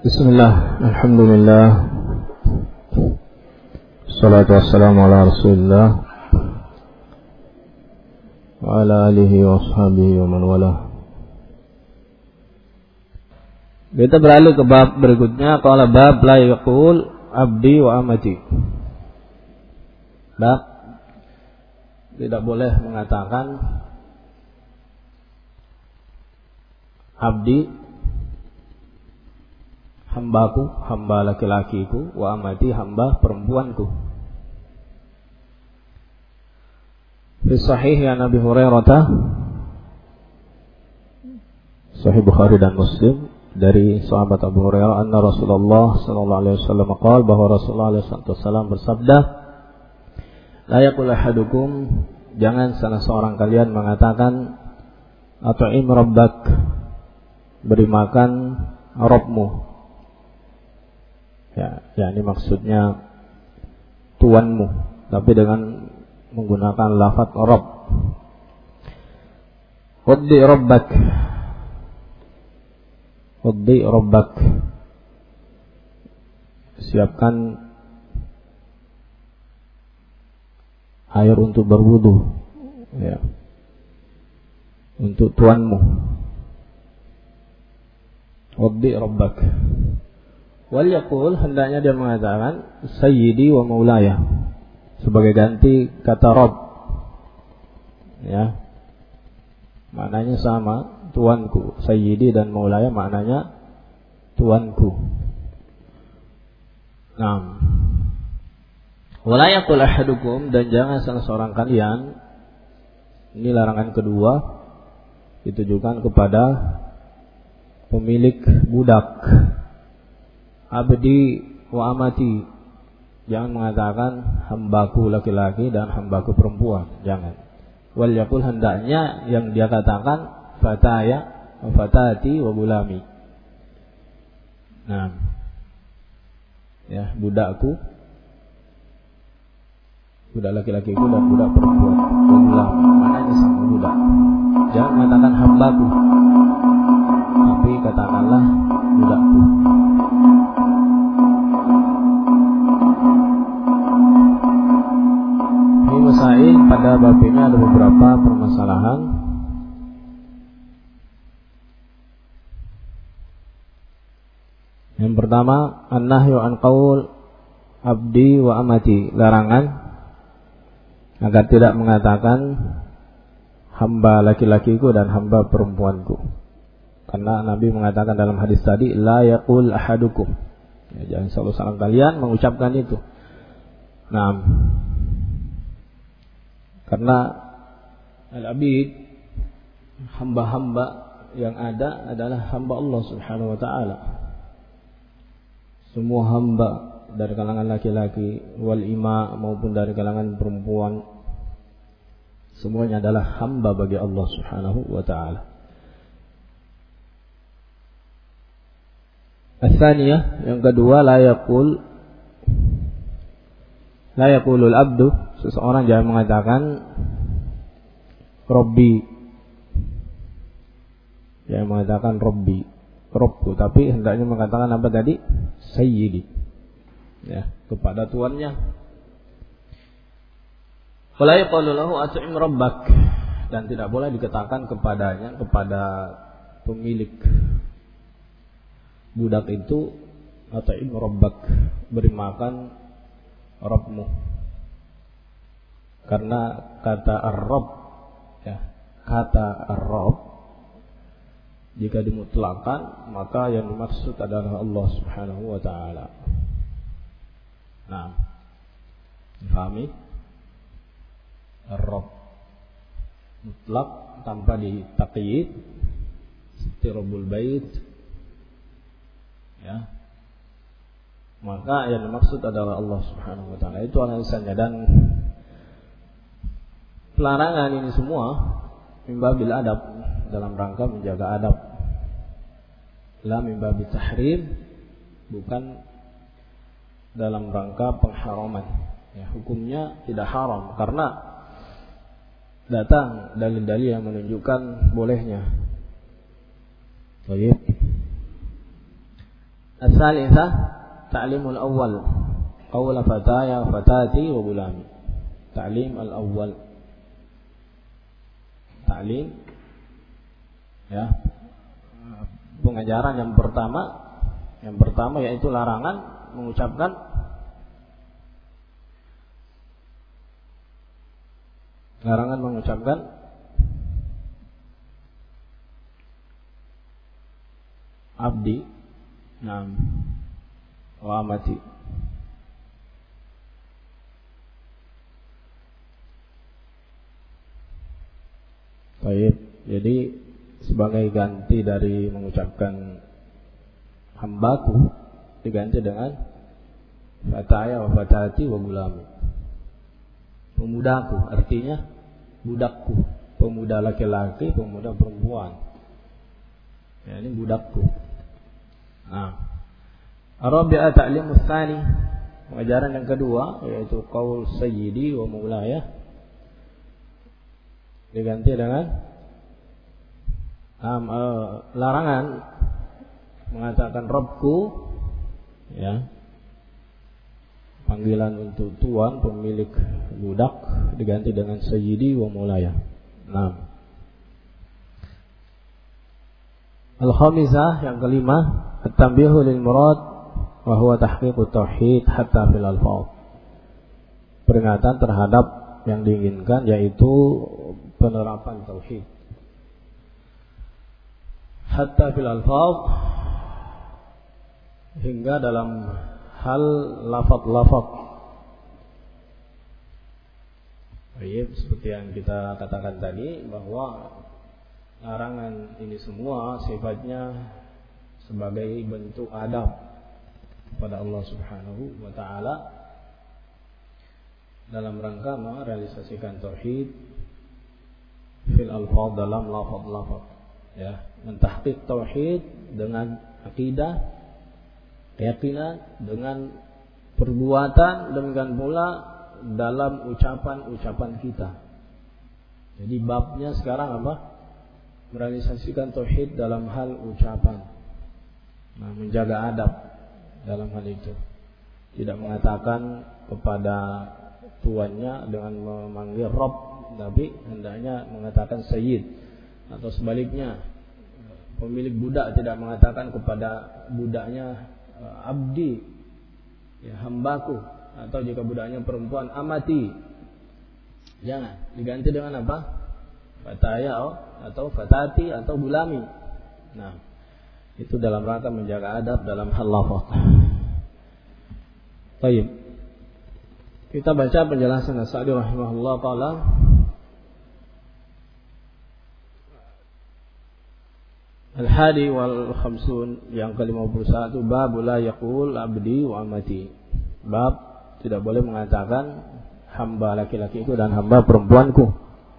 Bismillah, alhamdulillah, salatu wassalamu ala rasulillah wa ala alihi wa ashabihi wa man wala. Kita beralih ke bab berikutnya. Qala bab la yaqul abdi wa amati. Bab tidak boleh mengatakan abdi, hambaku, hamba laki-lakiku, wa amati, hamba perempuanku. Fi sahih ya Nabi Hurairah, Sahih Bukhari dan Muslim, dari sahabat Abu Hurairah, anna Rasulullah sallallahu alaihi wasallam qala, bahwa Rasulullah alaihi wasallam bersabda, la yaqul ahadukum, jangan salah seorang kalian mengatakan at'im rabbak, beri makan Rabbmu. Ya, ini maksudnya tuanmu, tapi dengan menggunakan lafaz Rabb. Uddi rabbak, uddi rabbak, siapkan air untuk berwudu, ya, untuk tuanmu. Uddi rabbak. Wal yaqul, hendaknya dia mengatakan sayyidi wa maulaya, sebagai ganti kata Rabb, ya, maknanya sama, tuanku. Sayyidi dan maulaya maknanya tuanku. Naam. Wala yaqul ahadukum, dan jangan salah seorang kalian, ini larangan kedua, ditujukan kepada pemilik budak, abdi wa amati, jangan mengatakan hambaku laki-laki dan hambaku perempuan, jangan. Wal yaqul, hendaknya yang dia katakan fataya wa fatati wa gulami. Nah, ya, budakku, budak laki-lakiku dan budak perempuan, wa gulam, maknanya sama budak. Jangan mengatakan hambaku, tapi katakanlah budakku. Masail pada bab ini ada beberapa permasalahan. Yang pertama, an-nahyu an qaul abdi wa amati, larangan agar tidak mengatakan hamba laki-lakiku dan hamba perempuanku. Karena Nabi mengatakan dalam hadis tadi, la yaqul ahadukum, ya, jangan salah seorang kalian mengucapkan itu. Nah, karena al-abid, hamba-hamba yang ada adalah hamba Allah Subhanahu wa taala. Semua hamba dari kalangan laki-laki, wal ima, maupun dari kalangan perempuan, semuanya adalah hamba bagi Allah Subhanahu wa taala. As-saniyah, yang kedua, la yaqulul abdu, seseorang jangan mengatakan Rabbi, jangan mengatakan Rabbi, Rabbku, tapi hendaknya mengatakan apa tadi? Sayyidi, ya, kepada tuannya. Wala yaqulu lahu at'im rabbak, dan tidak boleh dikatakan kepadanya, kepada pemilik budak itu, at'im rabbak, beri makan Rabbmu. Karena kata ar-Rabb, ya, kata ar-Rabb jika dimutlakan, maka yang dimaksud adalah Allah Subhanahu wa taala. Nah, difahami? Ar-Rabb mutlak tanpa ditaqyid, seperti Rabbul Bait, ya, maka yang dimaksud adalah Allah Subhanahu wa taala. Itu alasannya. Dan pelarangan ini semua mimbabil adab, dalam rangka menjaga adab, la mimbabil tahrim, bukan dalam rangka pengharaman, ya, hukumnya tidak haram karena datang dalil-dalil yang menunjukkan bolehnya. Baik. As-salisah ta'limul awal qaula fataya fatati wa gulami. Ta'lim al-awwal. Ta'lim ya. Pengajaran yang pertama yaitu larangan mengucapkan abdi wa amati. Baik, jadi sebagai ganti dari mengucapkan hambaku diganti dengan fataya wa fatati wa gulami. Pemudaku artinya budakku, pemuda laki-laki, pemuda perempuan. Ya, ini budakku. Nah, Arabi'a ta'limus tsani, pengajaran yang kedua yaitu qaul sayyidi wa maulaya diganti dengan larangan mengatakan Rabbku, ya, panggilan untuk tuan pemilik budak diganti dengan sayyidi wa maulaya. Nah, al-khamisah yang kelima at-tanbihu lil murad wa huwa tahqiqut tauhid hatta fil alfaz. Peringatan terhadap yang diinginkan yaitu penerapan tauhid hatta fil alfaz, hingga dalam hal lafaz-lafaz. Baik, seperti yang kita katakan tadi bahwa larangan ini semua sifatnya sebagai bentuk adab kepada Allah Subhanahu wa taala dalam rangka merealisasikan tauhid fil alfaz, dalam lafaz-lafaz, ya, mentahqiq tauhid dengan akidah, keyakinan, dengan perbuatan, demikian pula dalam ucapan-ucapan kita. Jadi babnya sekarang apa? Merealisasikan tauhid dalam hal ucapan. Nah, menjaga adab dalam hal itu. Tidak mengatakan kepada tuannya dengan memanggil Rabb, tapi hendaknya mengatakan Sayyid, atau sebaliknya pemilik budak tidak mengatakan kepada budaknya abdi, ya, hambaku, atau jika budaknya perempuan amati. Jangan, diganti dengan apa? Fataya atau fatati atau gulami. Nah, itu dalam rangka menjaga adab dalam hal lafaz. Baik. Kita baca penjelasan As-Sa'di rahimahullah taala. Al-hadi wal khamsun, yang ke-51, bab la yaqul abdi wa amati. Bab tidak boleh mengatakan hamba laki-lakiku dan hamba perempuanku.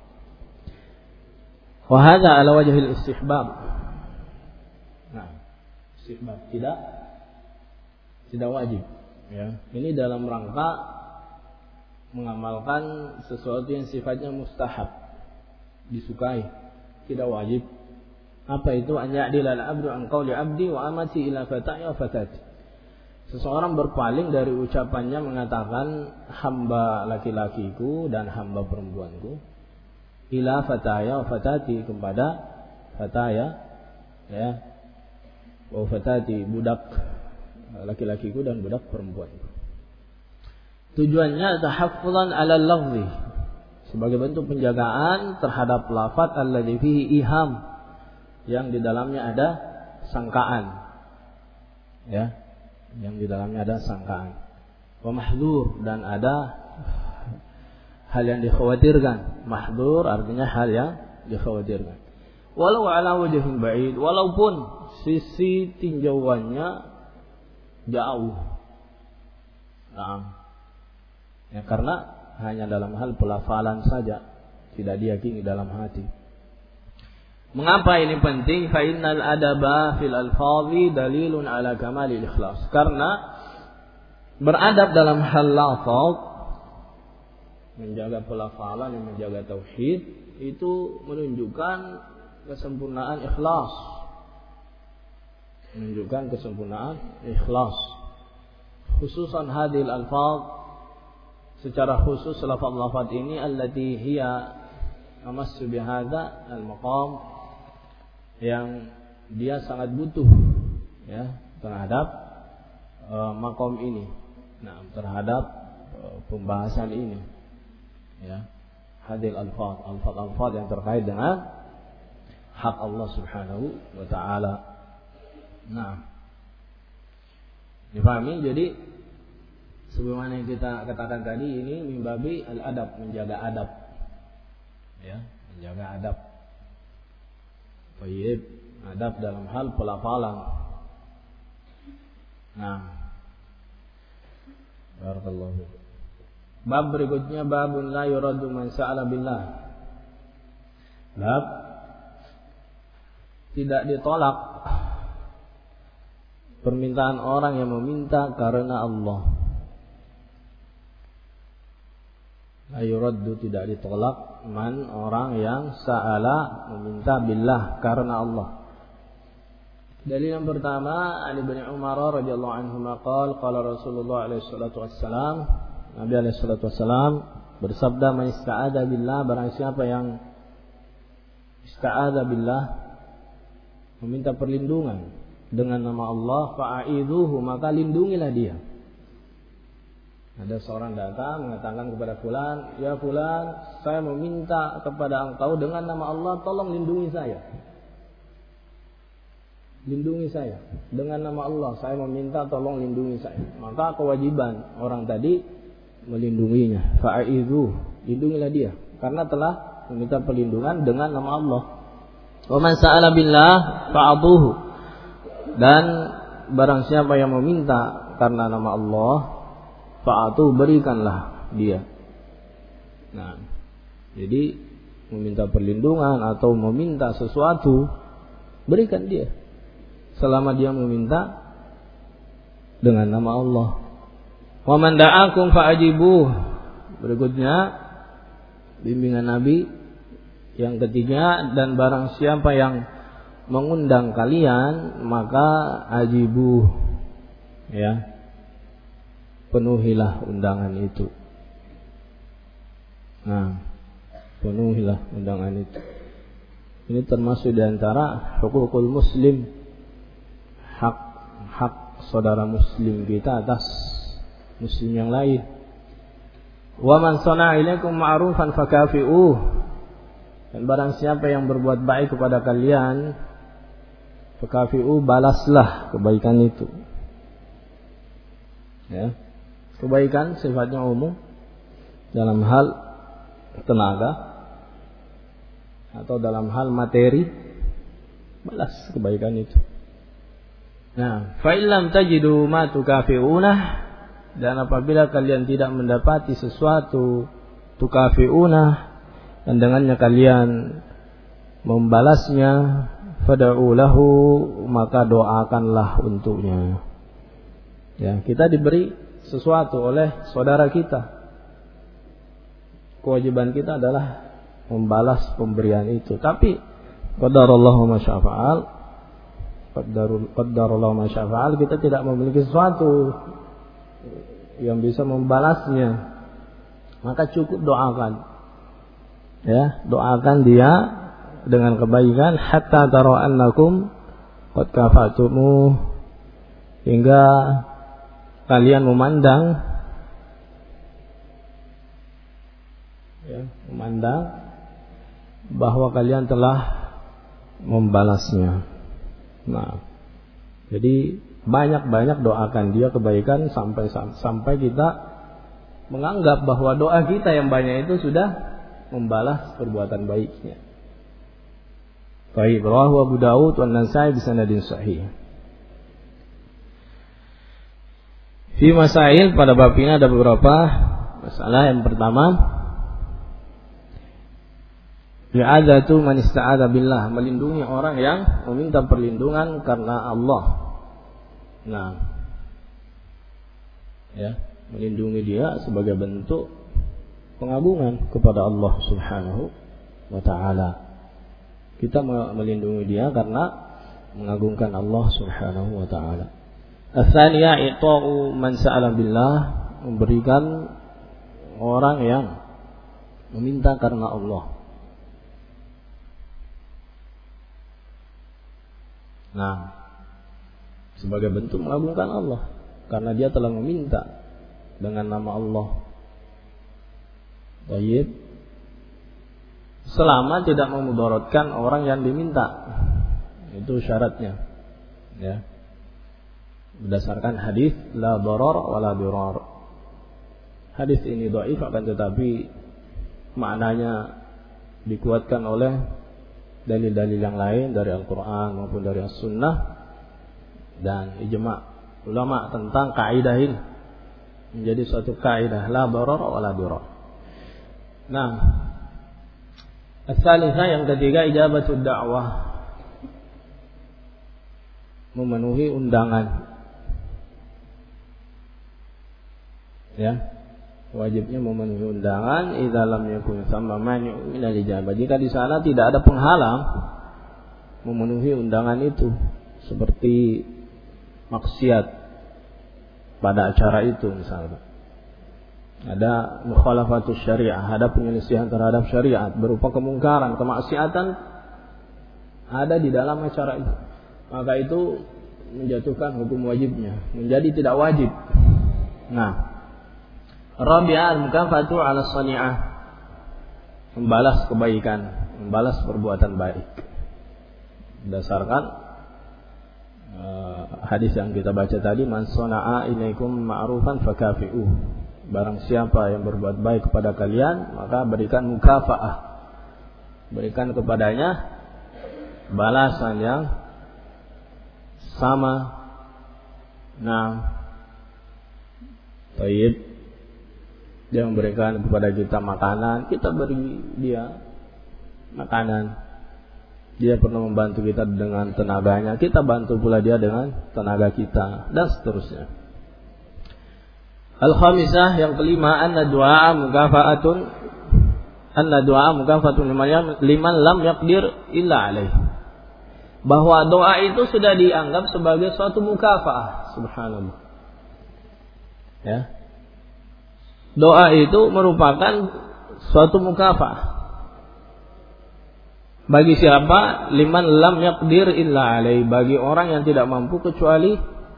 Wa hadza ala wajhil istihbab. Nah, istihbab tidak wajib, ya. Ini dalam rangka mengamalkan sesuatu yang sifatnya mustahab, disukai, tidak wajib. Apa itu? An ya'dila al-'abdu an qawli 'abdi wa amati ila fataya wa fatati. Seseorang berpaling dari ucapannya mengatakan hamba laki-lakiku dan hamba perempuanku, ila fataya wa fatati, kepada fataya, ya, wa fatati, budak laki-lakiku dan budak perempuanku. Tujuannya tahaffuzan 'ala al-lafzi, sebagai bentuk penjagaan terhadap lafaz alladzi fihi iham, yang di dalamnya ada sangkaan, ya, yang di dalamnya ada sangkaan. Wa mahdzur, dan ada hal yang dikhawatirkan. Mahdzur artinya hal yang dikhawatirkan. Walau ala wajhin ba'id, walaupun sisi tinjauannya jauh. Nah, ya, karena hanya dalam hal pelafalan saja, tidak diyakini dalam hati. Mengapa ini penting? Fa innal adaba fil alfazi dalilun ala kamalil ikhlas. Karena beradab dalam hal lafaz, menjaga pelafalan, menjaga tauhid, itu menunjukkan kesempurnaan ikhlas. menunjukkan kesempurnaan ikhlas. Khususan hadil alfaz, secara khusus lafaz-lafaz ini allati hiya amassu bihadza al-maqam, yang dia sangat butuh ya terhadap maqam ini. Nah, terhadap pembahasan ini ya. Hadil alfaz, alfaz yang terkait dengan hak Allah Subhanahu wa taala. Nah, difahami. Jadi sebagaimana yang kita katakan tadi, ini mimbabi al-adab, menjaga adab. Ya, menjaga adab. Baik, adab dalam hal pelafalan. Nah, barakallahu. Bab berikutnya, babun la yuraddu man sa'ala billah. Bab tidak ditolak permintaan orang yang meminta karena Allah. La yuraddu, tidak ditolak, man, orang yang sa'ala, meminta billah, karena Allah. Dalil yang pertama, Ali bin Umar radhiyallahu anhu maqal, qala Rasulullah alaihi salatu wassalam, Nabi alaihi salatu wassalam bersabda, man ista'adha billah, barang siapa yang ista'adha billah, meminta perlindungan dengan nama Allah, fa'idhuhu, maka lindungilah dia. Ada seorang datang mengatakan kepada fulan, ya fulan, saya meminta kepada engkau dengan nama Allah, tolong lindungi saya. Lindungi saya dengan nama Allah, saya meminta tolong lindungi saya. Maka kewajiban orang tadi melindunginya. Fa'idhu, lindungilah dia karena telah meminta perlindungan dengan nama Allah. Wa man sa'ala billah fa'adhuhu, dan barang siapa yang meminta karena nama Allah, fa'atu, berikanlah dia. Nah, jadi meminta perlindungan atau meminta sesuatu, berikan dia selama dia meminta dengan nama Allah. Wa man da'akum fa'ajibuh. Berikutnya bimbingan Nabi yang ketiga, dan barang siapa yang mengundang kalian, maka ajibuh, ya, penuhilah undangan itu. Nah, penuhilah undangan itu. Ini termasuk di antara hukukul muslim, hak saudara muslim kita atas muslim yang lain. Wa man sana'a ilaikum ma'rufan fakafi'uh, dan barang siapa yang berbuat baik kepada kalian, fakafi'uh, balaslah kebaikan itu. Ya. Kebaikan sifatnya umum dalam hal tenaga atau dalam hal materi, balas kebaikan itu. Nah, fa illam tajidu ma tukafi'unah, dan apabila kalian tidak mendapati sesuatu tukafi'unah, dan dengannya kalian membalasnya, fad'u lahu, maka doakanlah untuknya. Ya, kita diberi sesuatu oleh saudara kita, kewajiban kita adalah membalas pemberian itu. Tapi qadarallahu ma syaa fa'al, qadarallahu ma syaa fa'al, kita tidak memiliki sesuatu yang bisa membalasnya, maka cukup doakan. Ya, doakan dia dengan kebaikan, hatta tara annakum qad kafatumu, hingga kalian memandang, ya, memandang bahwa kalian telah membalasnya. Nah, jadi banyak-banyak doakan dia kebaikan sampai kita menganggap bahwa doa kita yang banyak itu sudah membalas perbuatan baiknya. Baik, rawahu Abu Daud wa An-Nasa'i bi sanadin sahih. Fi masail, pada bab ini ada beberapa masalah. Yang pertama, i'adzatu man ista'adza billah, melindungi orang yang meminta perlindungan karena Allah. Nah, ya, melindungi dia sebagai bentuk pengagungan kepada Allah Subhanahu wa taala. Kita melindungi dia karena mengagungkan Allah Subhanahu wa taala. Ats-tsaniyah i'ta'u man sa'ala billah, memberikan orang yang meminta karena Allah. Nah, sebagai bentuk mengagungkan Allah karena dia telah meminta dengan nama Allah. Baik. Selama tidak memudaratkan orang yang diminta. Itu syaratnya. Ya. Berdasarkan hadis la darar wa la dirar. Hadis ini dhaif akan tetapi maknanya dikuatkan oleh dalil-dalil yang lain dari Al-Qur'an maupun dari As-Sunnah dan ijma' ulama tentang kaidah ini menjadi suatu kaidah la darar wa la dirar. Nah, as-salisah yang ketiga ijabatud da'wah, memenuhi undangan. Ya, wajibnya memenuhi undangan idza lam yakun thamma mani'un minal ijabah. Jika di sana tidak ada penghalang memenuhi undangan itu, seperti maksiat pada acara itu misalnya. Ada mukhalafatus syariah, ada penyelisihan terhadap syariat berupa kemungkaran, kemaksiatan ada di dalam acara itu. Maka itu menjatuhkan hukum wajibnya, menjadi tidak wajib. Nah, rabi'ah al-mukafatu 'ala shani'ah, membalas kebaikan, membalas perbuatan baik. Berdasarkan hadis yang kita baca tadi, man sana'a ilaikum ma'rufan fakafi'uh. Barang siapa yang berbuat baik kepada kalian, maka berikan mukafaah, berikan kepadanya balasan yang sama. Nah, baik. Dia memberikan kepada kita makanan, kita beri dia makanan. Dia pernah membantu kita dengan tenaganya, kita bantu pula dia dengan tenaga kita, dan seterusnya. Al-khamisah yang kelima, anna du'a mukafatun liman lam yaqdir illa alaih. Bahwa doa itu sudah dianggap sebagai suatu mukafaah. Subhanallah. Ya. Doa itu merupakan suatu mukafaah. Bagi siapa? Liman lam yaqdir illa alaih. Bagi orang yang tidak mampu kecuali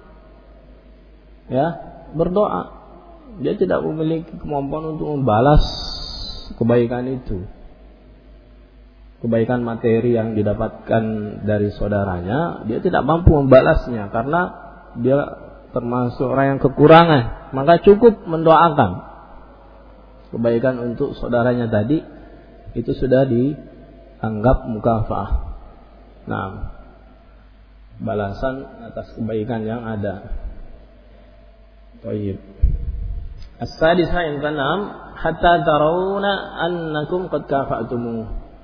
ya berdoa. Dia tidak memiliki kemampuan untuk membalas kebaikan itu. Kebaikan materi yang didapatkan dari saudaranya, dia tidak mampu membalasnya karena dia termasuk orang yang kekurangan. Maka cukup mendoakan kebaikan untuk saudaranya tadi, itu sudah dianggap mukafaah. Nah, balasan atas kebaikan yang ada. Baik. As-sadisah yang keenam, hatta tarawna annakum qad kafa'tumu.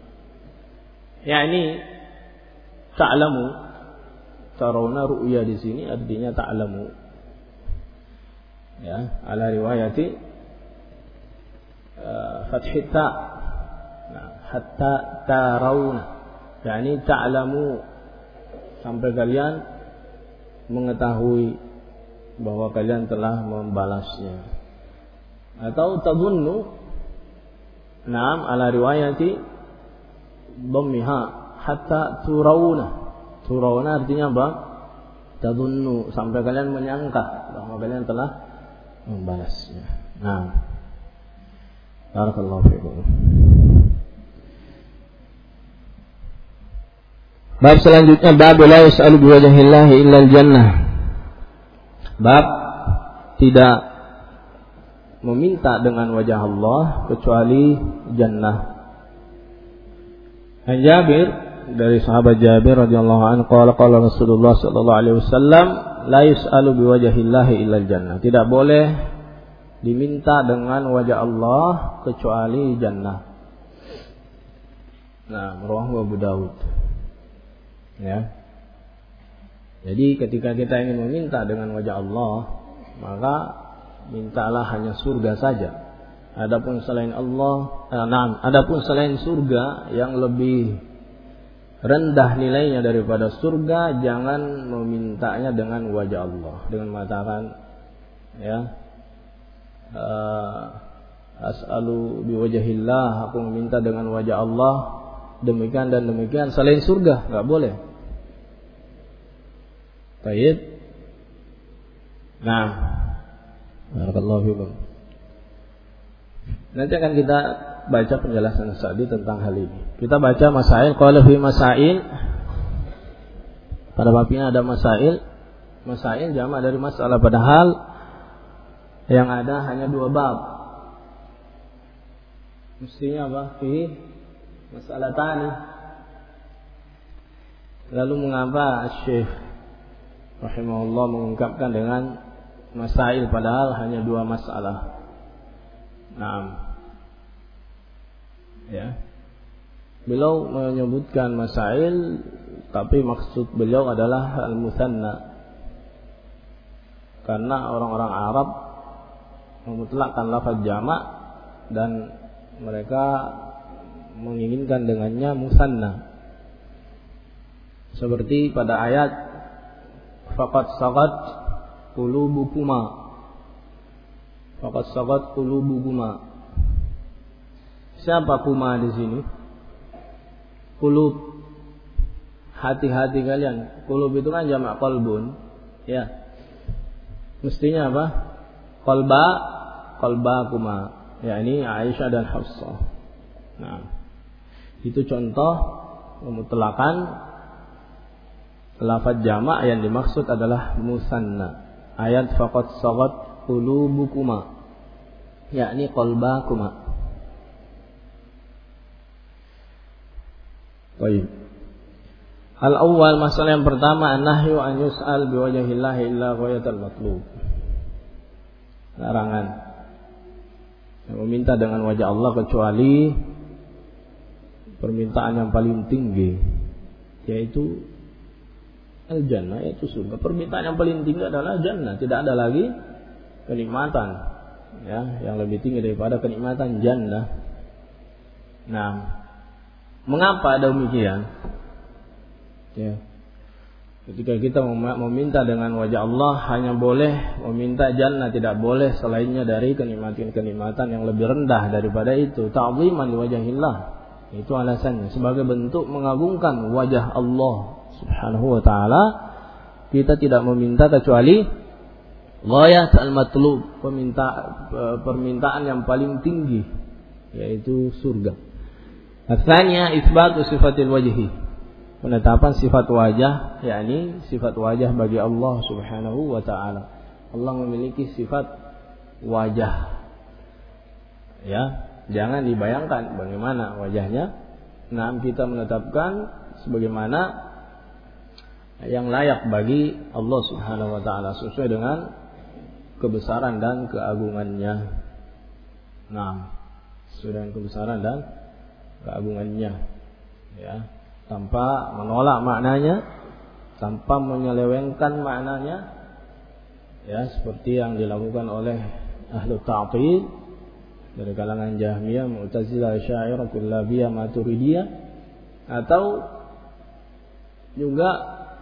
Yani ta'lamu. Tarawna ru'ya di sini artinya ta'lamu. Ya, ala riwayati fathhi ta. Nah, hatta tarawna. Yani ta'lamu, sampai kalian mengetahui bahwa kalian telah membalasnya. Atau tadunnu, naam ala riwayati dhammiha hatta turawna. Turawna artinya apa? Tadunnu, sampai kalian menyangka bahwa kalian telah membalasnya. Nah, barakallahu fiikum. Bab selanjutnya, bab la yas'alu biwajhillahi illa al-jannah. Bab tidak meminta dengan wajah Allah kecuali jannah. An Jabir, dari sahabat Jabir radhiyallahu anhu, qala Rasulullah sallallahu alaihi wasallam, la yus'alu biwajhillahi illa al-jannah. Tidak boleh diminta dengan wajah Allah kecuali jannah. Nah, rawahu Abu Dawud. Ya. Jadi ketika kita ingin meminta dengan wajah Allah, maka mintalah hanya surga saja. Adapun selain Allah, adapun selain surga yang lebih rendah nilainya daripada surga, jangan memintanya dengan wajah Allah, dengan mengatakan ya as'alu biwajhillah, aku meminta dengan wajah Allah demikian dan demikian selain surga, enggak boleh. Baik. Nah, barakallahu fikum. Nanti akan kita baca penjelasan Sa'di tentang hal ini. Kita baca masail, qala fi masail. Pada bab ini ada masail. Masail jamak dari masalah, padahal yang ada hanya 2 bab. Mestinya apa? Fi masalatani. Lalu mengapa Syekh rahimahullah mengungkapkan dengan masail padahal hanya 2 masalah? Naam. Ya. Beliau menyebutkan masail, tapi maksud beliau adalah al-musanna. Karena orang-orang Arab memutlakkan lafaz jamak dan mereka menginginkan dengannya musanna. Seperti pada ayat faqad sagat qulubukuma. Faqad sagat qulubukuma. Siapa kuma di sini? Qulub, hati-hati kalian. Qulub itu kan jamak qalbun, ya. Mestinya apa? Qalbakuma, yakni Aisyah dan Hafsah. Nah, itu contoh memutlakan lafaz jamak yang dimaksud adalah musanna. Ayat faqad sagat qulubukuma, yakni qalbakuma. Baik. Al-awwal, masalah yang pertama, an-nahyu an yus'al biwajhillahi illa ghayatal matlub. Larangan meminta dengan wajah Allah kecuali permintaan yang paling tinggi, yaitu al-jannah, yaitu surga. Permintaan yang paling tinggi adalah jannah, tidak ada lagi kenikmatan ya yang lebih tinggi daripada kenikmatan jannah. Nah, mengapa demikian? Ya. Ketika kita meminta dengan wajah Allah, hanya boleh meminta jannah, tidak boleh selainnya dari kenikmatan-kenikmatan yang lebih rendah daripada itu. Ta'ziman li wajhillah. Itu alasannya, sebagai bentuk mengagungkan wajah Allah Subhanahu wa taala. Kita tidak meminta kecuali ghayat al-matlub, permintaan yang paling tinggi, yaitu surga. Asalnya isbatu sifatil wajhi, penetapan sifat wajah, yakni sifat wajah bagi Allah Subhanahu wa taala. Allah memiliki sifat wajah. Ya, jangan dibayangkan bagaimana wajahnya. Nah, kita menetapkan sebagaimana yang layak bagi Allah Subhanahu wa taala sesuai dengan kebesaran dan keagungannya. Nah, sesuai dengan kebesaran dan keagungannya, ya, tanpa menolak maknanya, tanpa menyelewengkan maknanya, ya, seperti yang dilakukan oleh ahlu ta'til dari kalangan Jahmiyah, Mu'tazilah, Asy'ariyah, Kullabiyah, Maturidiyah, atau juga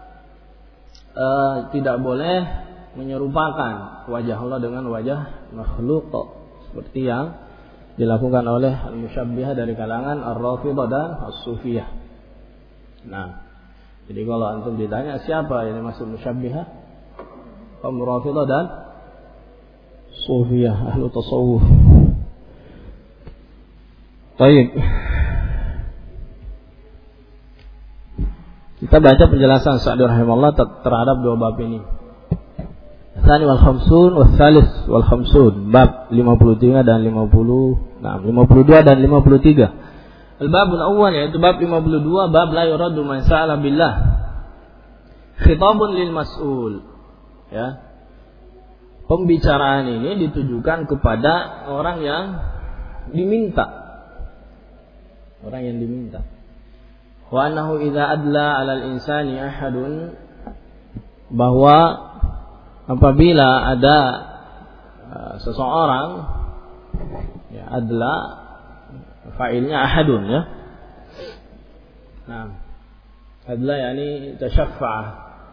tidak boleh menyerupakan wajah Allah dengan wajah makhluk, seperti yang dilakukan oleh al-musyabbihah dari kalangan ar-rafidhah dan as-sufiyah. Nah, jadi kalau antum ditanya siapa yang dimaksud musyabbihah, kaum rafidhah dan sufiyah, ahlu tasawuf. Baik. Kita baca penjelasan Sa'di rahimahullah terhadap 2 bab ini. Tsani wal khamsun was salis wal khamsun, bab 53 dan 50. Nah, 52 dan 53. Al-babul awwal, yaitu bab 52, bab la yuraddu man sa'ala billah. Khitabun lil mas'ul. Ya. Pembicaraan ini ditujukan kepada orang yang diminta. Orang yang diminta. Wa annahu idza adla 'alal insani ahadun, bahwa apabila ada seseorang, ya, adla fa'ilnya ahadun, ya. Nah, Adla yakni tasyaffa'ah.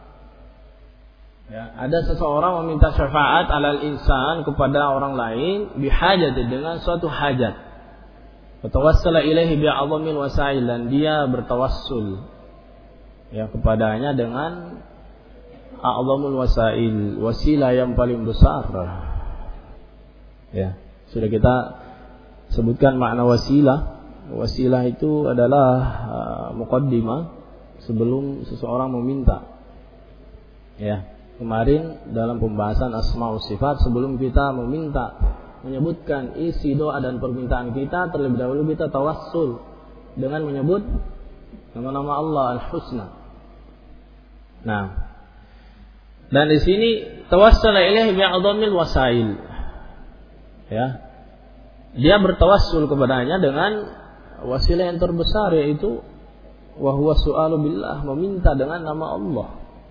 Ya, ada seseorang meminta syafaat alal insan kepada orang lain bihajat dengan suatu hajat. Tawassala ilaihi bi'azamil wasail, dan dia bertawassul ya kepadanya dengan a'zamul wasail, wasilah yang paling besar. Ya, sudah kita sebutkan makna wasilah. Wasilah itu adalah muqaddimah sebelum seseorang meminta. Ya, kemarin dalam pembahasan asma wa sifat, sebelum kita meminta, menyebutkan isi doa dan permintaan kita, terlebih dahulu kita tawassul dengan menyebut nama-nama Allah Al-Husna. Nah, dan di sini tawassala ilaihi bi'adhamil wasail. Ya. Dia bertawassul kepadanya dengan wasilah yang terbesar, yaitu wa huwa su'alu billah, meminta dengan nama Allah.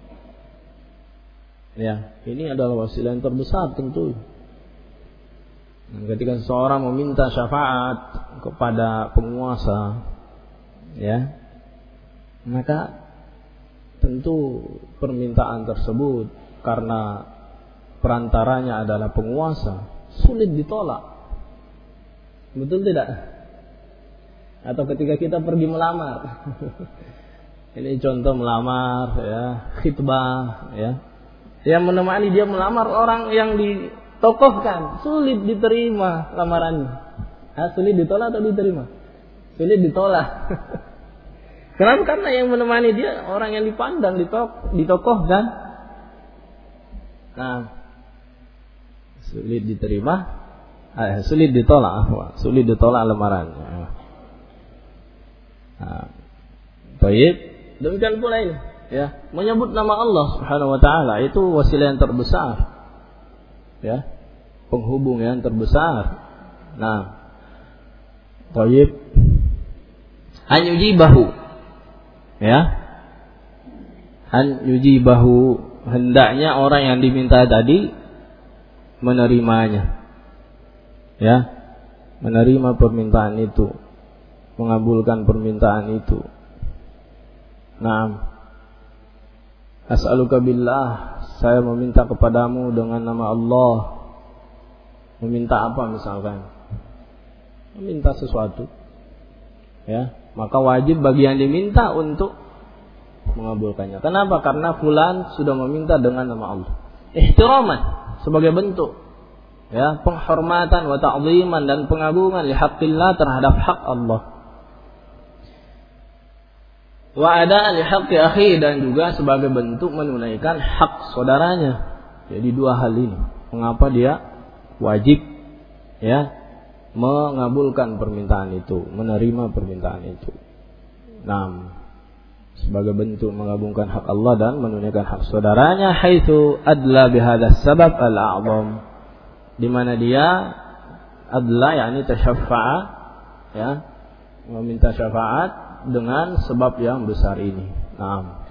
Ya, ini adalah wasilah yang terbesar tentu. Ketika seseorang meminta syafaat kepada penguasa, ya, maka tentu permintaan tersebut karena perantaranya adalah penguasa sulit ditolak. Betul tidak? Atau ketika kita pergi melamar, ini contoh melamar, ya, khitbah, ya, yang menemani dia melamar orang yang ditokohkan, sulit diterima lamarannya. Sulit ditolak atau diterima? Sulit ditolak. Kenapa? Karena yang menemani dia orang yang dipandang, ditokohkan. Nah, sulit diterima, sulit ditolak, sulit ditolak lamarannya. Baik, demikian pula ini, ya, menyebut nama Allah Subhanahu wa taala itu wasilah yang terbesar. Ya, penghubung yang terbesar. Nah, baik. An yujibahu. Ya. An yujibahu, hendaknya orang yang diminta tadi menerimanya. Ya, menerima permintaan itu, mengabulkan permintaan itu. Naam. As'aluka billah, saya meminta kepadamu dengan nama Allah. Meminta apa misalkan? Meminta sesuatu. Ya, maka wajib bagi yang diminta untuk mengabulkannya. Kenapa? Karena fulan sudah meminta dengan nama Allah. Ihtiraman, sebagai bentuk, ya, penghormatan wa ta'ziman dan pengagungan li haqqillah, terhadap hak Allah. Wa ada li haqqi akhi, dan juga sebagai bentuk menunaikan hak saudaranya. Jadi dua hal ini mengapa dia wajib, ya, mengabulkan permintaan itu, menerima permintaan itu. Nah, sebagai bentuk mengabulkan hak Allah dan menunaikan hak saudaranya, haitsu adla bihadzal sabab al-a'zam, di mana dia adla yakni tasyaffa'a, ya, meminta syafaat dengan sebab yang besar ini. Nah,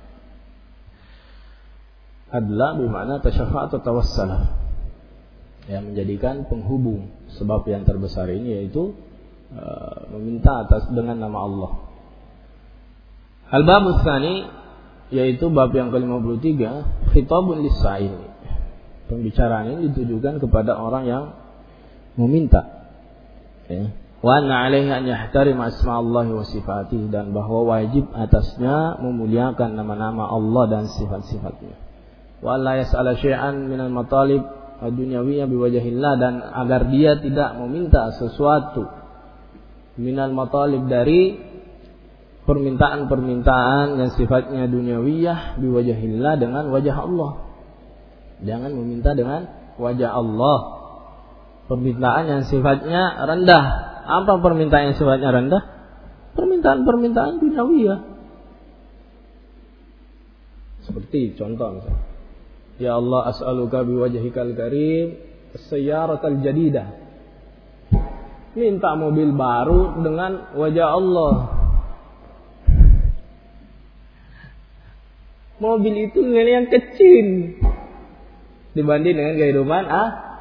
adla bermakna tasyaffa'a atau tawassala, ya, menjadikan penghubung sebab yang terbesar ini, yaitu meminta atas dengan nama Allah. Al-babus tsani, yaitu bab yang ke-53, khitabun lis-sa'il. Pembicaraan ini ditujukan kepada orang yang meminta. Ya. Wa anna 'alaihi an yahtarima asma'allahi wa sifatih, dan bahwa wajib atasnya memuliakan nama-nama Allah dan sifat-sifatnya. Wa la yas'ala syai'an minal matalib ad-dunyawiyah biwajhillah, dan agar dia tidak meminta sesuatu minal matalib, dari permintaan-permintaan yang sifatnya dunyawiyah biwajhillah, dengan wajah Allah. Jangan meminta dengan wajah Allah. Permintaan yang sifatnya rendah. Apa permintaan yang sifatnya rendah? Permintaan-permintaan dunyawiyah. Seperti contoh misalnya, ya Allah, as'aluka biwajhikal karim as-sayyaratal jadidah. Minta mobil baru dengan wajah Allah. Mobil itu yang kecil dibanding dengan kehidupan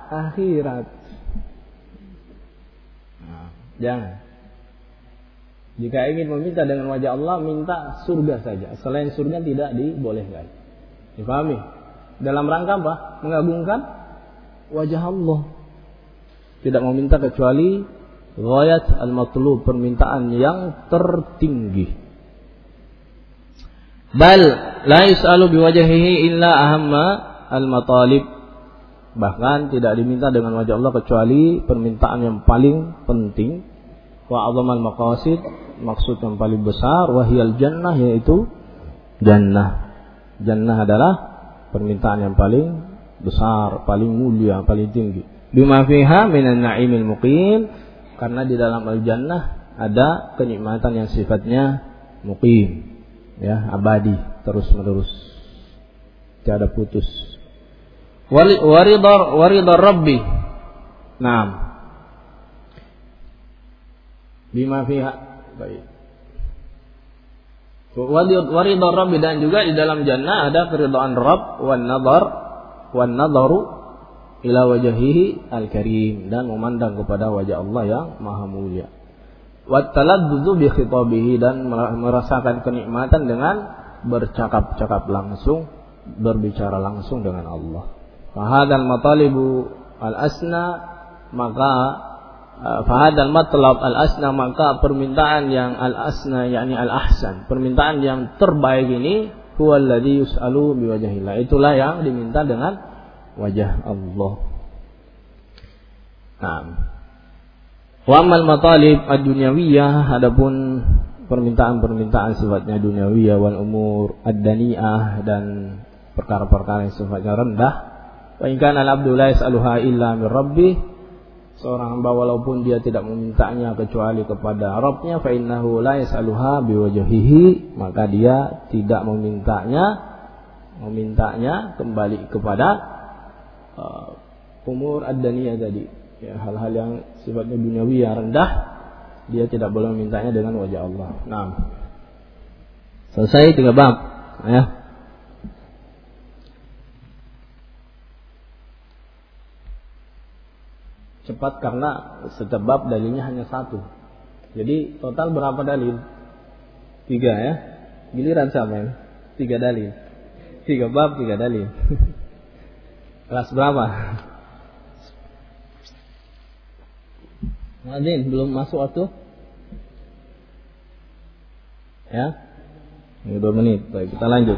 akhirat. Nah, jangan. Jika ingin meminta dengan wajah Allah, minta surga saja. Selain surga tidak dibolehkan. Dipahami? Dalam rangka apa? Mengagungkan wajah Allah. Tidak meminta kecuali ghayat al-matlub, permintaan yang tertinggi. Bal la yus'alu biwajhihi illa ahamma al-matalib. Bahkan tidak diminta dengan wajah Allah kecuali permintaan yang paling penting. Wa 'azzamal maqasid, maksud yang paling besar, wahiyal jannah, yaitu jannah. Jannah adalah permintaan yang paling besar, paling mulia, paling tinggi. Bima fiha minan na'imil muqim, karena di dalam al-jannah ada kenikmatan yang sifatnya muqim, ya, abadi, terus-menerus, tiada putus. Waridar rabbi. Naam. Bima fiha. Baik. Waridar rabbi, dan juga di dalam jannah ada keridhaan Rabb, wan nadaru ila wajhihi al-karim, dan memandang kepada wajah Allah yang maha mulia. Wa taladdudzu bi khitabihi, dan merasakan kenikmatan dengan bercakap-cakap langsung, berbicara langsung dengan Allah. Fa hadzal matalibu al-asna, maka fahadal matlab al-asna, maka permintaan yang al-asna, yakni al-ahsan, permintaan yang terbaik ini, huwa alladhi yus'alu biwajhillah, itulah yang diminta dengan wajah Allah. Nah, wa amal matalib ad-dunyawiyah, adapun permintaan-permintaan sifatnya dunyawiyah, wal umur ad-dani'ah, dan perkara-perkara yang sifatnya rendah, wa in kana al-abdu la yas'aluha illa min rabbih, seorang hamba walaupun dia tidak memintanya kecuali kepada Rabbnya, fa innahu la yas'aluha biwajhihi, maka dia tidak memintanya kembali kepada umur ad-daniyah tadi, ya, hal-hal yang sifatnya duniawi yang rendah, dia tidak boleh memintanya dengan wajah Allah. Nah, selesai 3 bab, ya. Cepat karena setiap bab dalilnya hanya 1. Jadi total berapa dalil? 3, ya. Giliran sama ya. 3 dalil. 3 bab, 3 dalil. Kelas berapa? Muadzin belum masuk waktu? Ya? Ini 2 menit. Baik, kita lanjut.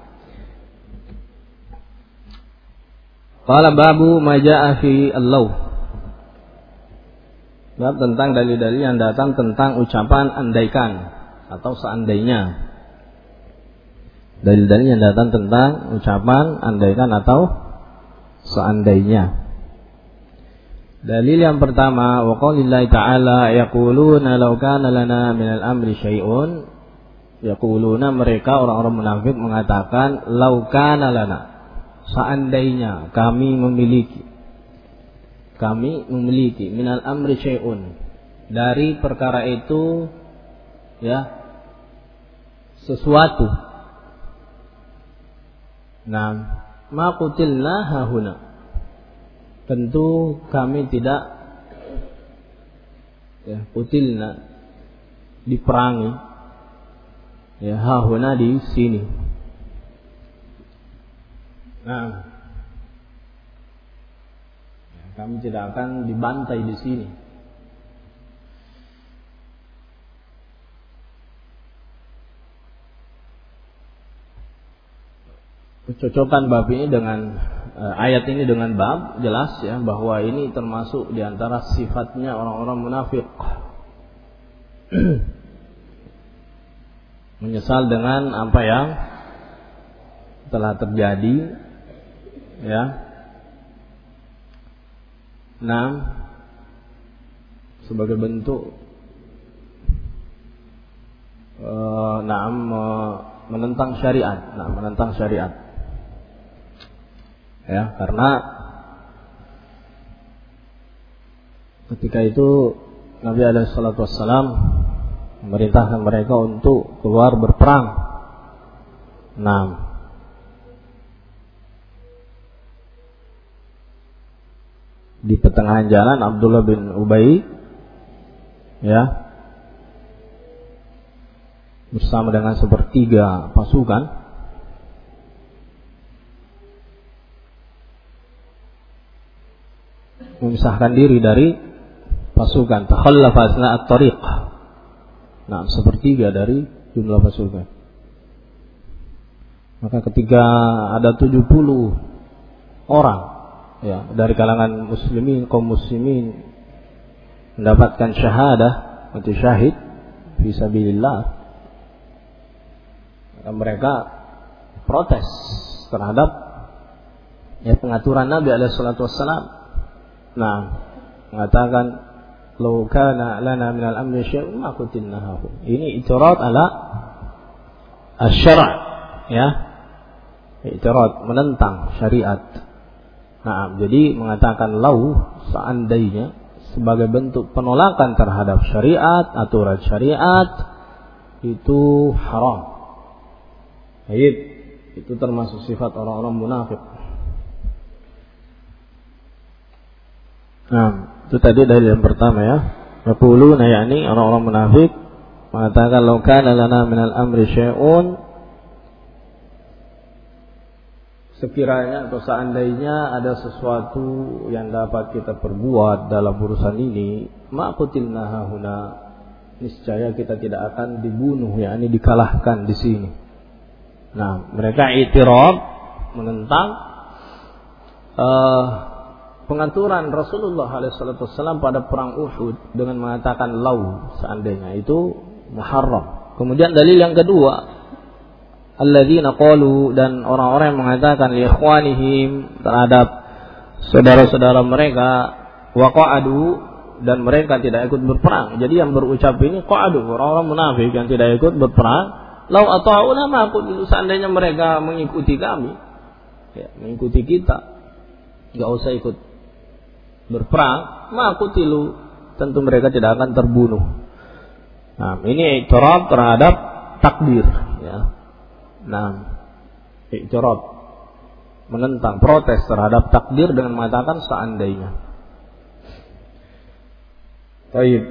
Qala babu ma jaa'a fi al-law. Bab tentang dalil-dalil yang datang tentang ucapan andaikan atau seandainya. Dalil-dalil yang datang tentang ucapan andaikan atau seandainya. Dalil yang pertama, wa qaulillahi ta'ala yaquluna law kana lana minal amri syai'un. Yaquluna, mereka orang-orang munafik mengatakan, law kana lana, seandainya kami memiliki minal amri syai'un, dari perkara itu, ya, sesuatu. Nah, ma qutilna hahuna, tentu kami tidak, ya, qutilna diperangi, ya, hahuna di sini. Nah, ya, kami tidak akan dibantai di sini. Kecocokan bab ini dengan ayat ini dengan bab jelas, ya, bahwa ini termasuk diantara sifatnya orang-orang munafik. Menyesal dengan apa yang telah terjadi, ya. Nah, sebagai bentuk menentang syariat, menentang syariat. Ya, karena ketika itu Nabi alaihissalatu wassalam memerintahkan mereka untuk keluar berperang. Nah, di pertengahan jalan Abdullah bin Ubay, ya, bersama dengan sepertiga pasukan, memisahkan diri dari pasukan, takhallafa asna at-tariq. Nah, sepertiga dari jumlah pasukan. Maka ketika ada 70 orang ya dari kalangan muslimin, kaum muslimin mendapatkan syahadah atau syahid fisabilillah, maka mereka protes terhadap ya pengaturan Nabi alaihi salatu wassalam. Nah, mengatakan law kana lana minal amri syai'un ma qutilnahu. Ini i'tirad ala asy-syara', ya. I'tirad, menentang syariat. Nah, jadi mengatakan lau, seandainya, sebagai bentuk penolakan terhadap syariat, aturan syariat, itu haram. Baik, itu termasuk sifat orang-orang munafik. Nah, itu tadi dari yang pertama ya. Yaquluna, yakni orang-orang munafik mengatakan law kana lana minal amri syai'un, sekiranya atau seandainya ada sesuatu yang dapat kita perbuat dalam urusan ini, ma qutilna hahuna, niscaya kita tidak akan dibunuh, yakni dikalahkan di sini. Nah, mereka i'tirad, menentang pengaturan Rasulullah SAW pada perang Uhud dengan mengatakan lau, seandainya, itu muharram. Kemudian dalil yang kedua, alladzina qalu, dan orang-orang yang mengatakan li ikhwanihim, terhadap saudara-saudara mereka, wa qa'adu, dan mereka tidak ikut berperang. Jadi yang berucap ini qa'adu, orang-orang munafik yang tidak ikut berperang, lau ata'una ma qutilu, seandainya mereka mengikuti kami, ya, mengikuti kita, enggak usah ikut berperang, ma qutilu, tentu mereka tidak akan terbunuh. Nah, ini i'tirad terhadap takdir, ya. Nah, i'tirad, menentang, protes terhadap takdir dengan mengatakan seandainya. Baik.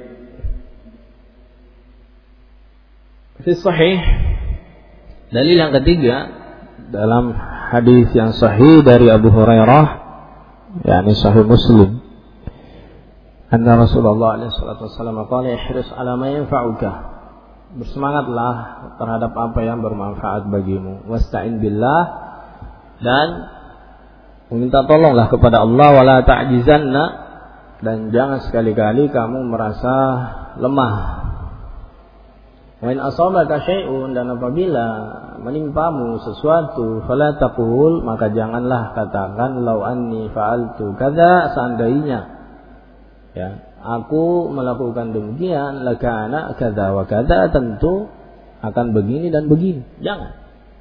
Fi sahih, dalil yang ketiga dalam hadis yang sahih dari Abu Hurairah, yakni sahih Muslim, anna Rasulullah alaihi salatu wasallam qala ihris ala ma yanfa'uka, bersemangatlah terhadap apa yang bermanfaat bagimu, wasta'in billah, dan meminta tolonglah kepada Allah, wala ta'jizanna, dan jangan sekali-kali kamu merasa lemah. Wa in asabaka syai'un, dan apabila menimpamu sesuatu, fala taqul, maka janganlah katakan law anni fa'altu kadza, seandainya ya aku melakukan demikian, lakana kadza wa kadza, tentu akan begini dan begini. Jangan.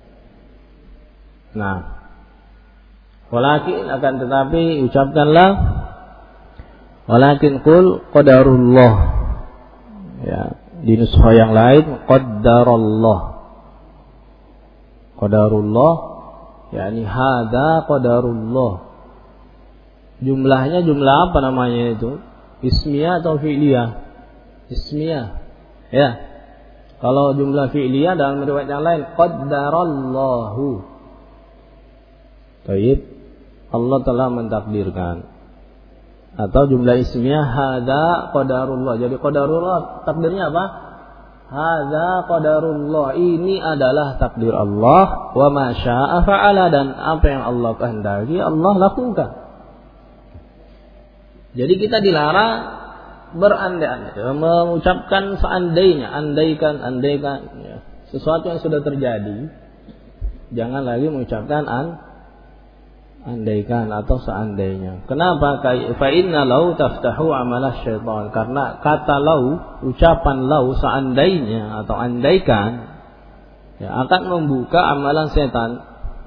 Nah, walakin, akan tetapi ucapkanlah, walakin qul qadarullah, ya, di nushah yang lain qaddarallah, qadarullah, yakni hadza qadarullah. Jumlahnya jumlah apa namanya itu? Ismiyah atau fi'liyah? Ismiyah. Ya. Kalau jumlah fi'liyah dalam riwayat yang lain qaddarallahu. Baik. Allah telah mentakdirkan. Atau jumlah ismiyah hadza qadarullah. Jadi qadarullah takdirnya apa? Hadza qadarullah. Ini adalah takdir Allah, wa ma syaa'a fa'ala, dan apa yang Allah kehendaki Allah lakukan. Jadi kita dilarang berandai-andai, mengucapkan seandainya, andaikan, ya. Sesuatu yang sudah terjadi, jangan lagi mengucapkan andaikan atau seandainya. Kenapa? Fa inna lau taftahu amalah syaitan. Karena kata lau, ucapan lau, seandainya atau andaikan, ya, akan membuka amalan setan.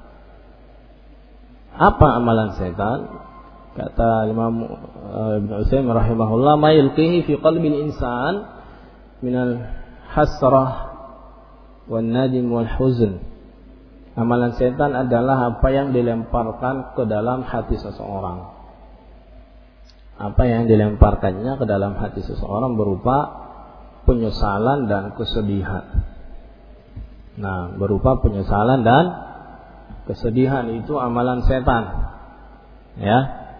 Apa amalan setan? Kata Imam Ibn Utsaimin rahimahullah, ma yulqihi fi qalbil insan minal hasrah wan nadim wal huzn. Amalan setan adalah apa yang dilemparkan ke dalam hati seseorang. Apa yang dilemparkannya ke dalam hati seseorang berupa penyesalan dan kesedihan. Nah, berupa penyesalan dan kesedihan, itu amalan setan. Ya.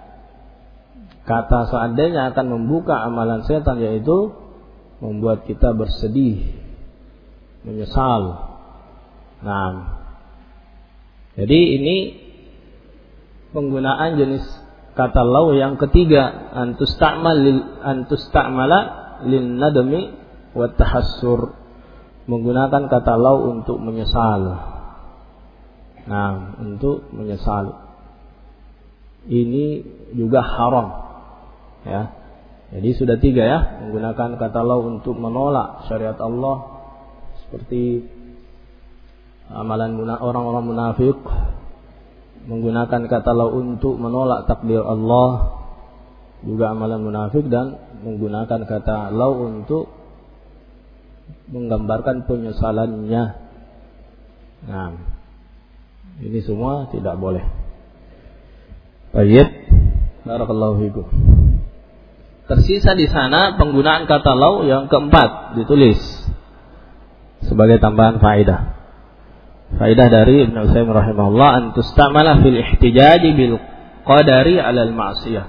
Kata seandainya akan membuka amalan setan, yaitu membuat kita bersedih, menyesal. Nah, jadi ini penggunaan jenis kata lau yang ketiga, antusta'mala lin nadmi wa tahassur. Menggunakan kata lau untuk menyesal. Nah, untuk menyesal. Ini juga haram. Ya. Jadi sudah 3 ya, menggunakan kata lau untuk menolak syariat Allah, seperti amalan orang-orang munafik. Menggunakan kata lau untuk menolak takdir Allah, juga amalan munafik. Dan menggunakan kata lau untuk menggambarkan penyesalannya. Nah, ini semua tidak boleh. Baik, barakallahu fikum. Tersisa di sana penggunaan kata lau yang keempat, ditulis sebagai tambahan faedah. Faedah dari Ibnu Utsaimin rahimahullah, antustamala fil ihtijaji bil qadari 'alal ma'siyah.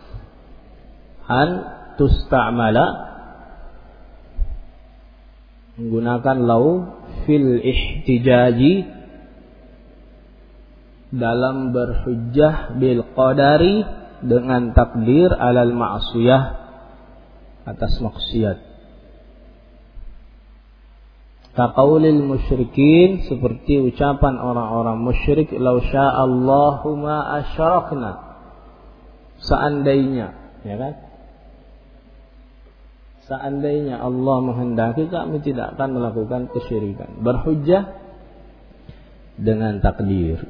Antustamala, menggunakan lau fil ihtijaji, dalam berhujjah bil qadari, dengan takdir, 'alal ma'siyah, atas maksiat. Kaqaulil musyrikin, seperti ucapan orang-orang musyrik, lau sya'allahu ma asyrakna, seandainya, ya kan? Seandainya Allah menghendaki, kami tidak akan melakukan kesyirikan. Berhujjah dengan takdir.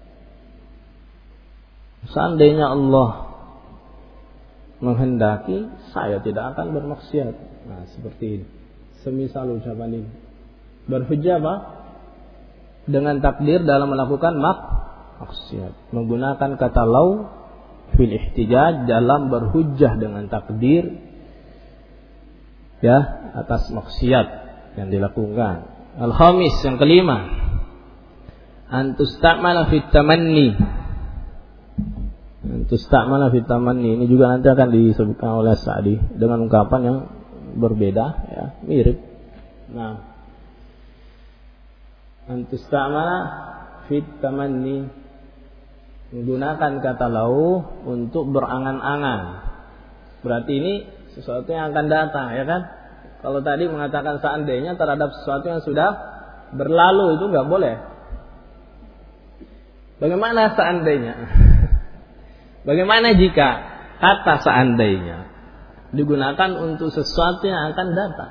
Seandainya Allah menghendaki, saya tidak akan bermaksiat. Nah, seperti ini. Semisal ucapan ini. Berhujjah apa? Dengan takdir dalam melakukan maksiat. Menggunakan kata lau fil ihtijaj, dalam berhujjah dengan takdir, ya, atas maksiat yang dilakukan. Al-khamis, yang kelima, antustamala fit tamanni. Antustamala fit tamanni, ini juga nanti akan disebutkan oleh Sa'di dengan ungkapan yang berbeda, ya, mirip. Nah, antustamala fit tamanni, menggunakan kata lau untuk berangan-angan. Berarti ini sesuatu yang akan datang, ya kan? Kalau tadi mengatakan seandainya terhadap sesuatu yang sudah berlalu, itu nggak boleh. Bagaimana seandainya? Bagaimana jika kata seandainya digunakan untuk sesuatu yang akan datang?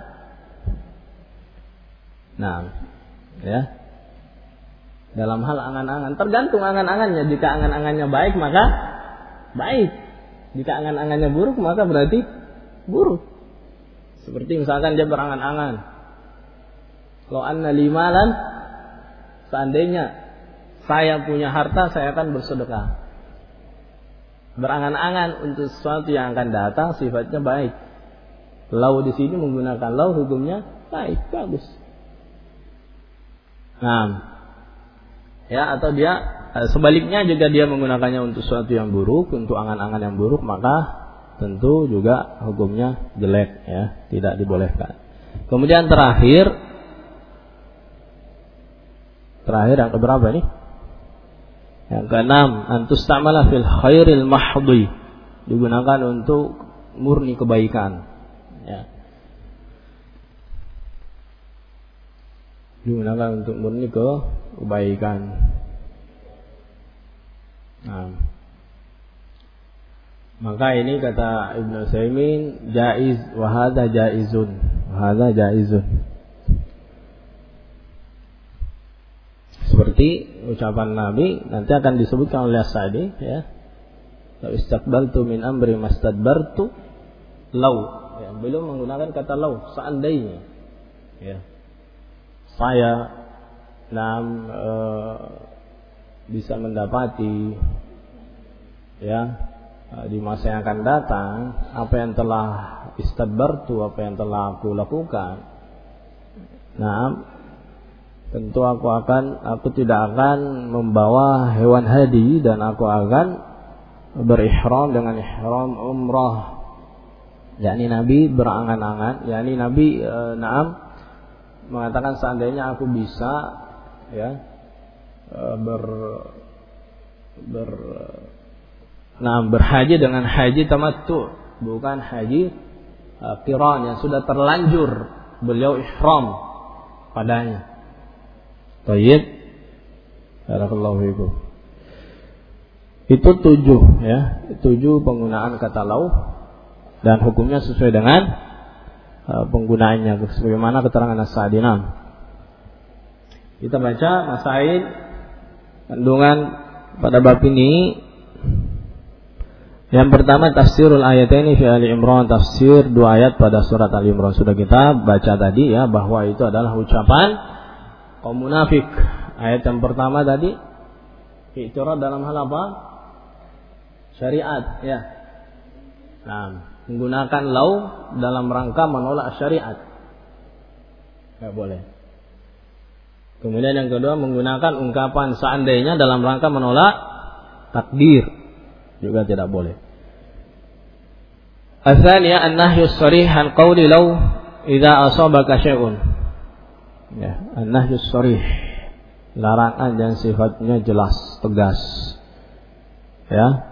Nah, ya, dalam hal angan-angan, tergantung angan-angannya. Jika angan-angannya baik, maka baik. Jika angan-angannya buruk, maka berarti buruk. Seperti misalkan dia berangan-angan, kalau anna limalan, seandainya saya punya harta, saya akan bersedekah. Berangan-angan untuk sesuatu yang akan datang, sifatnya baik. Lau di sini menggunakan lau, hukumnya baik, bagus. Nah, ya, atau dia sebaliknya, juga dia menggunakannya untuk sesuatu yang buruk, untuk angan-angan yang buruk, maka tentu juga hukumnya jelek, ya, tidak dibolehkan. Kemudian terakhir yang keberapa ini? Yang keenam, antustamala fil khairil mahdhi, digunakan untuk murni kebaikan, ya. Digunakan untuk murni kebaikan. Nah, maka ini kata Ibnu Utsaimin, jaiz, wa hadza jaizun, wa hadza jaizun. Seperti ucapan Nabi, nanti akan disebutkan oleh Sa'di, ya. La istaqbaltu min amri mastadbartu law. Ya, beliau menggunakan kata law, seandainya. Ya. Saya bisa mendapati, ya, di masa yang akan datang apa yang telah istadbartu, apa yang telah aku lakukan. Nah, tentu aku tidak akan membawa hewan hadi dan aku akan berihram dengan ihram umrah. Yakni Nabi berangan-angan, yakni Nabi mengatakan seandainya aku bisa ya berhaji dengan haji tamattu, bukan haji qiran yang sudah terlanjur beliau ihram padanya. Tayyib. Barakallahu fikum. Itu 7 ya, 7 penggunaan kata lau dan hukumnya sesuai dengan penggunaannya sebagaimana keterangan As-Sa'di. Kita baca masail kandungan pada bab ini. Yang pertama tafsirul ayataini fi Ali Imran, tafsir 2 ayat pada surat Ali Imran. Sudah kita baca tadi ya bahwa itu adalah ucapan kaum munafik. Ayat yang pertama tadi i'tirad dalam hal apa? Syariat ya. Nah, menggunakan lau dalam rangka menolak syariat. Enggak boleh. Kemudian yang kedua menggunakan ungkapan seandainya dalam rangka menolak takdir. Juga tidak boleh. Ats-tsaniyah an-nahyu as-sarih an qawli law idza asabaka syai'un. Ya, an-nahyu as-sarih, larangan yang sifatnya jelas, tegas. Ya.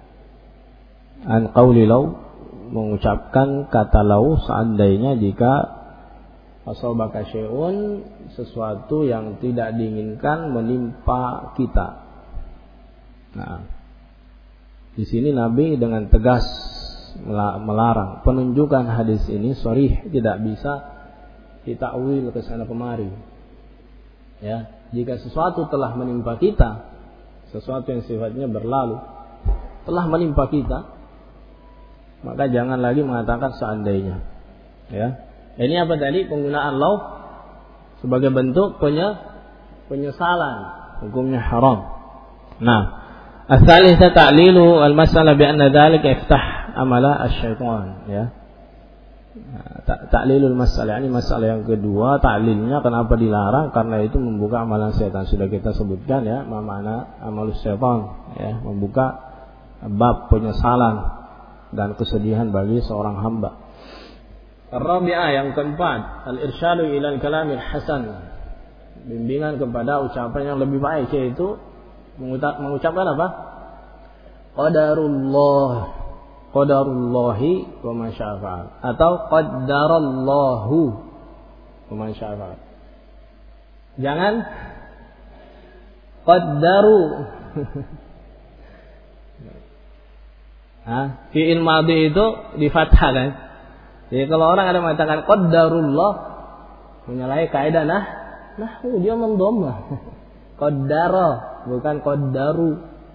An qawli law, mengucapkan kata law seandainya jika asabaka syai'un, sesuatu yang tidak diinginkan menimpa kita. Nah, di sini Nabi dengan tegas melarang. Penunjukan hadis ini sharih, tidak bisa ditakwil ke sana kemari. Ya, jika sesuatu telah menimpa kita, sesuatu yang sifatnya berlalu telah menimpa kita, maka jangan lagi mengatakan seandainya. Ya. Ini apa tadi? Penggunaan law sebagai bentuk penyesalan, hukumnya haram. Nah, as-salisah ta'lilu al-mas'alah bi anna dzalika iftah amala asy-syaitan, ya. Ta'lilul masalah, ini masalah yang kedua. Ta'lilnya kenapa dilarang? Karena itu membuka amalan setan. Sudah kita sebutkan ya, makna amalus setan ya, membuka bab penyesalan dan kesedihan bagi seorang hamba. Ar-rabi'ah, yang keempat, al-irsyadu ila al-kalamil hasan, bimbingan kepada ucapan yang lebih baik, yaitu mengucapkan apa? Qadarullahi wa ma syaa, atau qaddarallahu wa ma syaa. Jangan qaddaru. Fi'il madhi itu di fathah kan. Jadi kalau orang ada mengatakan qaddarullah, menyalahi kaidah nahwu, dia mendhamma. Qaddara bukan qaddaru.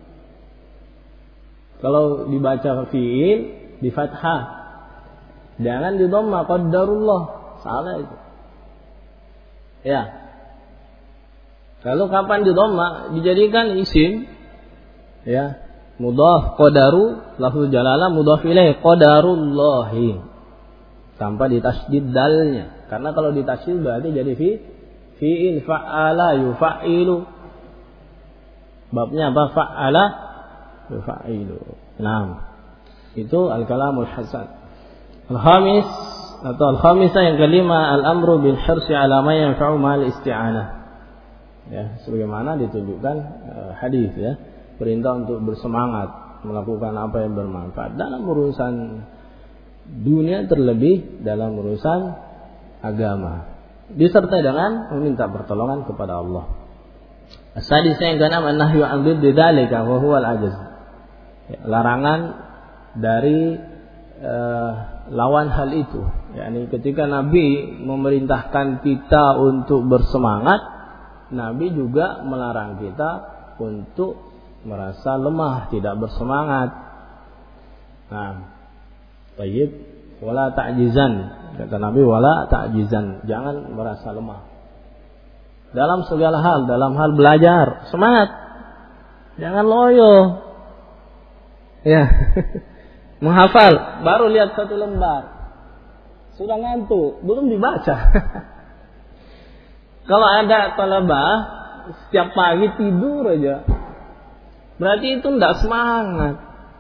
Kalau dibaca fi'il di fathah, jangan di dhamma qaddarullah, salah itu. Ya. Lalu kapan di dhamma? Dijadikan isim, ya, mudhaf qadaru, lafzul jalalah mudhaf ilaih qadarullahi, tanpa ditasydid dalnya. Karena kalau ditasydid berarti jadi fi'il fa'ala yufa'ilu. Babnya apa? Fa'ala yufa'ilu. Nah, itu al-kalamul hasan. Al-khamis atau al-khamisah yang kelima, al-amru bil hirsi ala ma yanfa'u ma'al isti'anah. Ya, sebagaimana ditunjukkan hadis ya, perintah untuk bersemangat melakukan apa yang bermanfaat dalam urusan dunia, terlebih dalam urusan agama, disertai dengan meminta pertolongan kepada Allah. As-sadisah yang keenam, an-nahyu 'an dhiddi dzalika wa huwa al-'ajz. Larangan dari lawan hal itu. yakni ketika Nabi memerintahkan kita untuk bersemangat, Nabi juga melarang kita untuk merasa lemah, tidak bersemangat. Nah, tayyib, wala ta'jizan, kata Nabi, wala ta'jizan, jangan merasa lemah dalam segala hal. Dalam hal belajar, semangat, jangan loyo, ya. Menghafal, baru lihat satu lembar sudah ngantuk, belum dibaca. Kalau ada talabah setiap pagi tidur aja, berarti itu tidak semangat.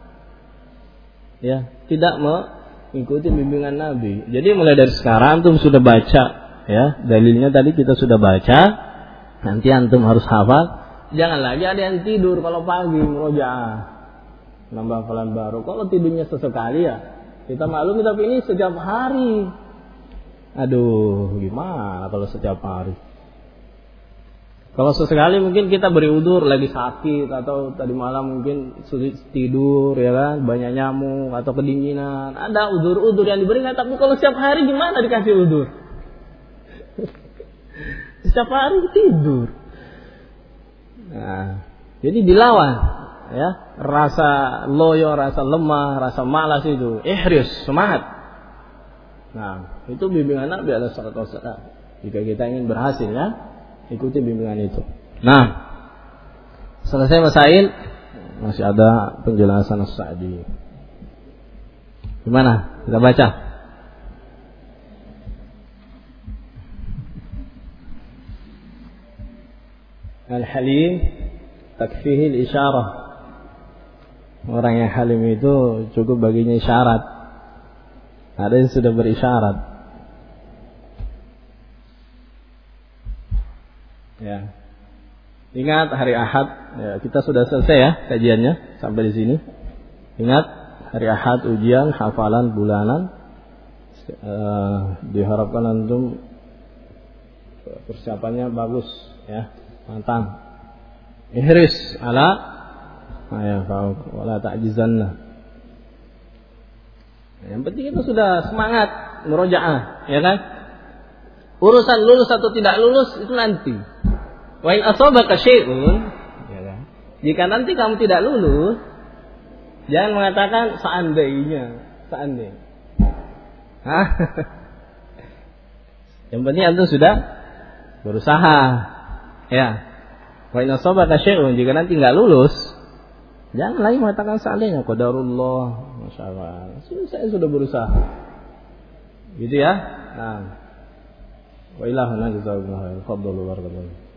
Ya, tidak mengikuti bimbingan Nabi. Jadi mulai dari sekarang antum sudah baca, ya, dalilnya tadi kita sudah baca. Nanti antum harus hafal. Jangan lagi ada yang tidur kalau pagi murojaah, nambah hafalan baru. Kalau tidurnya sesekali ya, kita maklum, tapi ini setiap hari. Aduh, gimana kalau setiap hari? Kalau sesekali mungkin kita beri udzur lagi sakit atau tadi malam mungkin sulit tidur, ya kan, banyak nyamuk atau kedinginan. Ada udzur-udzur yang diberikan, tapi kalau setiap hari gimana dikasih udzur? Setiap hari tidur. Nah, jadi dilawan, ya, rasa loyo, rasa lemah, rasa malas itu. Ihris, semangat. Nah, itu bimbingan Nabi alaihi salatu wasallam. Jika kita ingin berhasil, ya, ikuti bimbingan itu. Nah, selesai masail, masih ada penjelasan As-Sa'di. Gimana? Kita baca. Al-halim takfihi al-isyarah. Orang yang halim itu cukup baginya isyarat. Ada yang sudah berisyarat. Ya. Ingat hari Ahad, ya, kita sudah selesai ya kajiannya sampai di sini. Ingat hari Ahad ujian hafalan bulanan. Diharapkan antum persiapannya bagus, ya. Mantap. Ihris ala ya fa'uk wala ta'jizanna. Yang penting itu sudah semangat murojaah, ya kan? Urusan lulus atau tidak lulus itu nanti. Wa in asabaka syai'un, ya kan? Jika nanti kamu tidak lulus, jangan mengatakan seandainya. Hah? Yang penting antum sudah berusaha. Ya, wa in asabaka syai'un, jika nanti enggak lulus, jangan lagi mengatakan seandainya, qadarullah, masyaallah. Saya sudah berusaha. Gitu ya. Nah. Wa ilahuna jazakumullahu khairan. Fadhlu barakallahu.